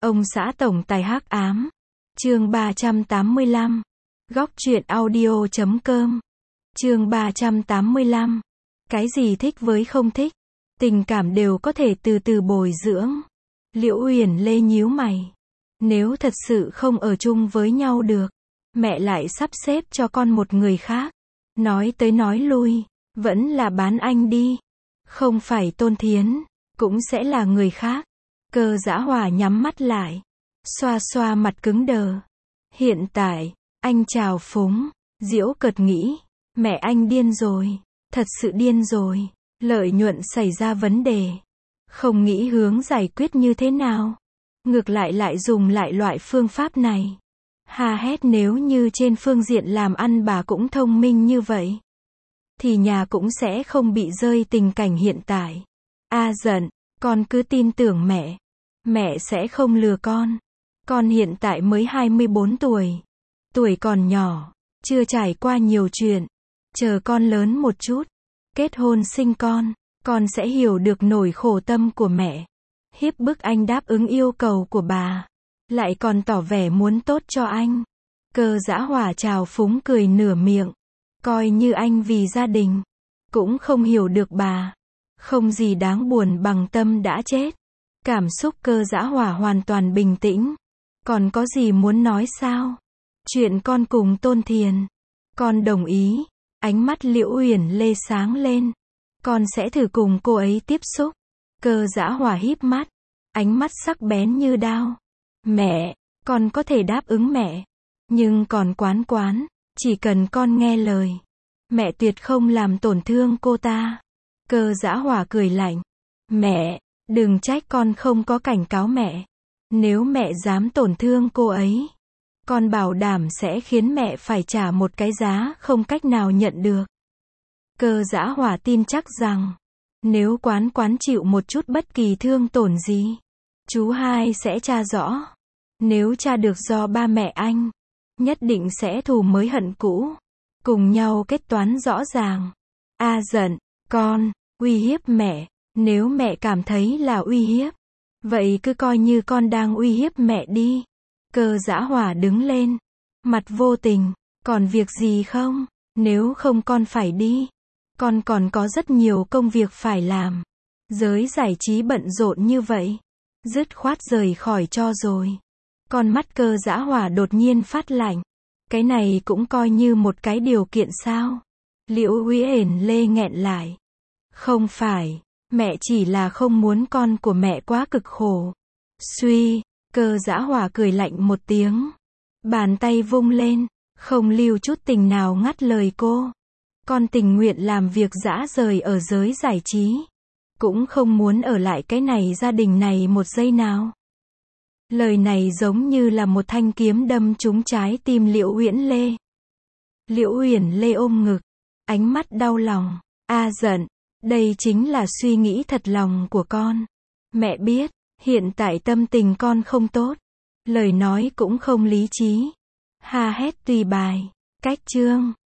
Ông xã tổng tài hắc ám. Chương 385. Góc truyện audio.com. Chương 385. Cái gì thích với không thích, tình cảm đều có thể từ từ bồi dưỡng. Liễu Uyển Lê nhíu mày. Nếu thật sự không ở chung với nhau được, mẹ lại sắp xếp cho con một người khác. Nói tới nói lui, vẫn là bán anh đi. Không phải Tôn Thiến, cũng sẽ là người khác. Cơ Dã Hòa nhắm mắt lại, xoa xoa mặt cứng đờ. Hiện tại, anh trào phúng, giễu cợt nghĩ, mẹ anh điên rồi, thật sự điên rồi, lợi nhuận xảy ra vấn đề. Không nghĩ hướng giải quyết như thế nào. Ngược lại dùng lại loại phương pháp này. Ha hét, nếu như trên phương diện làm ăn bà cũng thông minh như vậy, thì nhà cũng sẽ không bị rơi tình cảnh hiện tại. Giận, con cứ tin tưởng mẹ. Mẹ sẽ không lừa con. Con hiện tại mới 24 tuổi. Tuổi còn nhỏ, chưa trải qua nhiều chuyện. Chờ con lớn một chút, kết hôn sinh con sẽ hiểu được nỗi khổ tâm của mẹ. Hiếp bức anh đáp ứng yêu cầu của bà, lại còn tỏ vẻ muốn tốt cho anh. Cơ Dã Hòa trào phúng cười nửa miệng. Coi như anh vì gia đình, cũng không hiểu được bà. Không gì đáng buồn bằng tâm đã chết. Cảm xúc Cơ Dã Hòa hoàn toàn bình tĩnh. Còn có gì muốn nói sao? Chuyện con cùng Tôn Thiền, con đồng ý. Ánh mắt Liễu Uyển Lê sáng lên. Con sẽ thử cùng cô ấy tiếp xúc. Cơ Dã Hòa híp mắt, ánh mắt sắc bén như đao. Mẹ, con có thể đáp ứng mẹ. Nhưng còn Quán, chỉ cần con nghe lời, mẹ tuyệt không làm tổn thương cô ta. Cơ Dã Hòa cười lạnh. Mẹ, đừng trách con không có cảnh cáo mẹ. Nếu mẹ dám tổn thương cô ấy, con bảo đảm sẽ khiến mẹ phải trả một cái giá không cách nào nhận được. Cơ Dã Hòa tin chắc rằng, nếu Quán chịu một chút bất kỳ thương tổn gì, chú hai sẽ tra rõ. Nếu tra được do ba mẹ anh, nhất định sẽ thù mới hận cũ, cùng nhau kết toán rõ ràng. Giận, con, uy hiếp mẹ. Nếu mẹ cảm thấy là uy hiếp, vậy cứ coi như con đang uy hiếp mẹ đi. Cơ Dã Hòa đứng lên, mặt vô tình. Còn việc gì không? Nếu không con phải đi. Con còn có rất nhiều công việc phải làm. Giới giải trí bận rộn như vậy, dứt khoát rời khỏi cho rồi. Con mắt Cơ Dã Hòa đột nhiên phát lạnh. Cái này cũng coi như một cái điều kiện sao? Liễu Uyển Lê nghẹn lại. Không phải, mẹ chỉ là không muốn con của mẹ quá cực khổ. Suy, Cơ Dã Hòa cười lạnh một tiếng. Bàn tay vung lên, không lưu chút tình nào ngắt lời cô. Con tình nguyện làm việc dã rời ở giới giải trí, cũng không muốn ở lại cái này gia đình này một giây nào. Lời này giống như là một thanh kiếm đâm trúng trái tim Liễu Uyển Lê. Liễu Uyển Lê ôm ngực, ánh mắt đau lòng. Giận, đây chính là suy nghĩ thật lòng của con. Mẹ biết, hiện tại tâm tình con không tốt, lời nói cũng không lý trí. Ha hét tùy bài, cách chương.